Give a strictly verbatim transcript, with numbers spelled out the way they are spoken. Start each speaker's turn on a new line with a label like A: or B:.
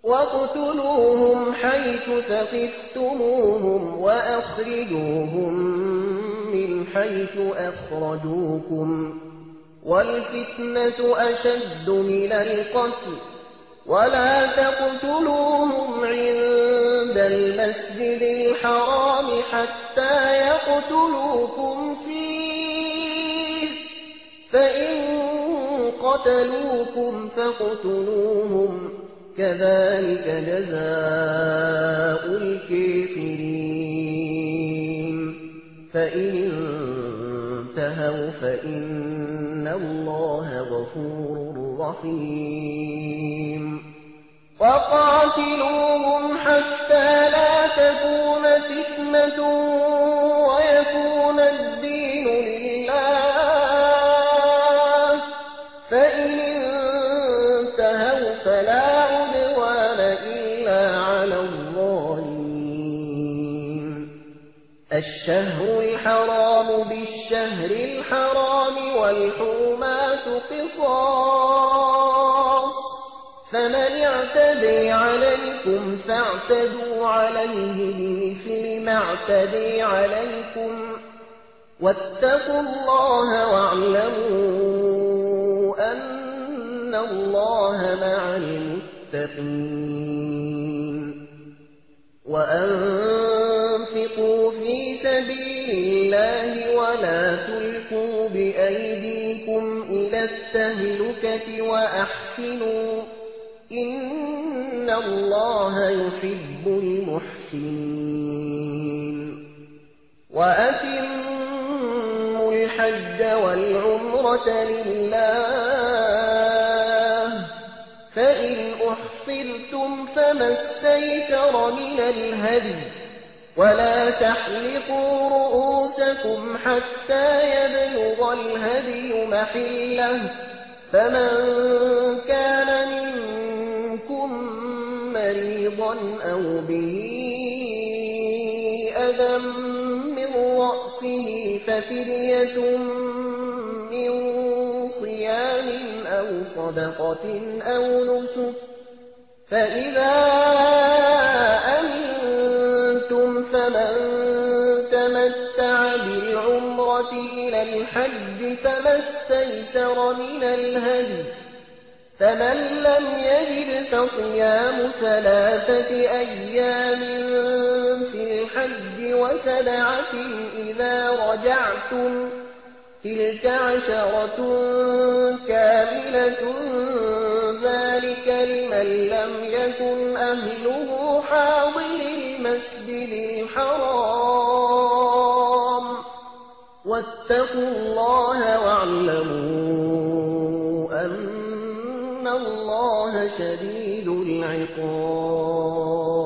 A: واقتلوهم حيث ثقفتموهم وأخرجوهم من حيث أخرجوكم والفتنة أشد من القتل ولا تقتلوهم عند المسجد الحرام حتى يقتلوكم فيه فإن قتلوكم فاقتلوهم كذلك جزاء الكافرين فإن انتهوا فإن الله غفور رحيم وقاتلوهم حتى لا تكون فتنة ويكون الدين لله فإن انتهوا فلا عدوان إلا على الظالمين الشهر الحرام بالشهر الحرام والحرمات قصاص فمن اعتدي عليكم فاعتدوا عليه بمثل ما اعتدي عليكم واتقوا الله واعلموا أن الله مع المتقين وأنفقوا في سبيل الله ولا تلقوا بأيديكم إلى التهلكة وأحسنوا إن الله يحب المحسنين وأتموا الحج والعمرة لله فإن أحصرتم فما استيسر من الهدي ولا تحلقوا رؤوسكم حتى يبلغ الهدي محله فمن كان منكم مريضا أو به أذى من رأسه ففدية من صيام أو صدقة أو نسك فإذا أمنتم فمن تمتع بالعمرة إلى الحج فما استيسر من الهدي فمن لم يجد فصيام ثلاثة أيام في الحج وسبعة إذا رجعتم تلك عشرة كاملة ذلك لمن لم يكن أهله حاضر المسجد الحرام واتقوا الله واعلموا أن الله شديد العقاب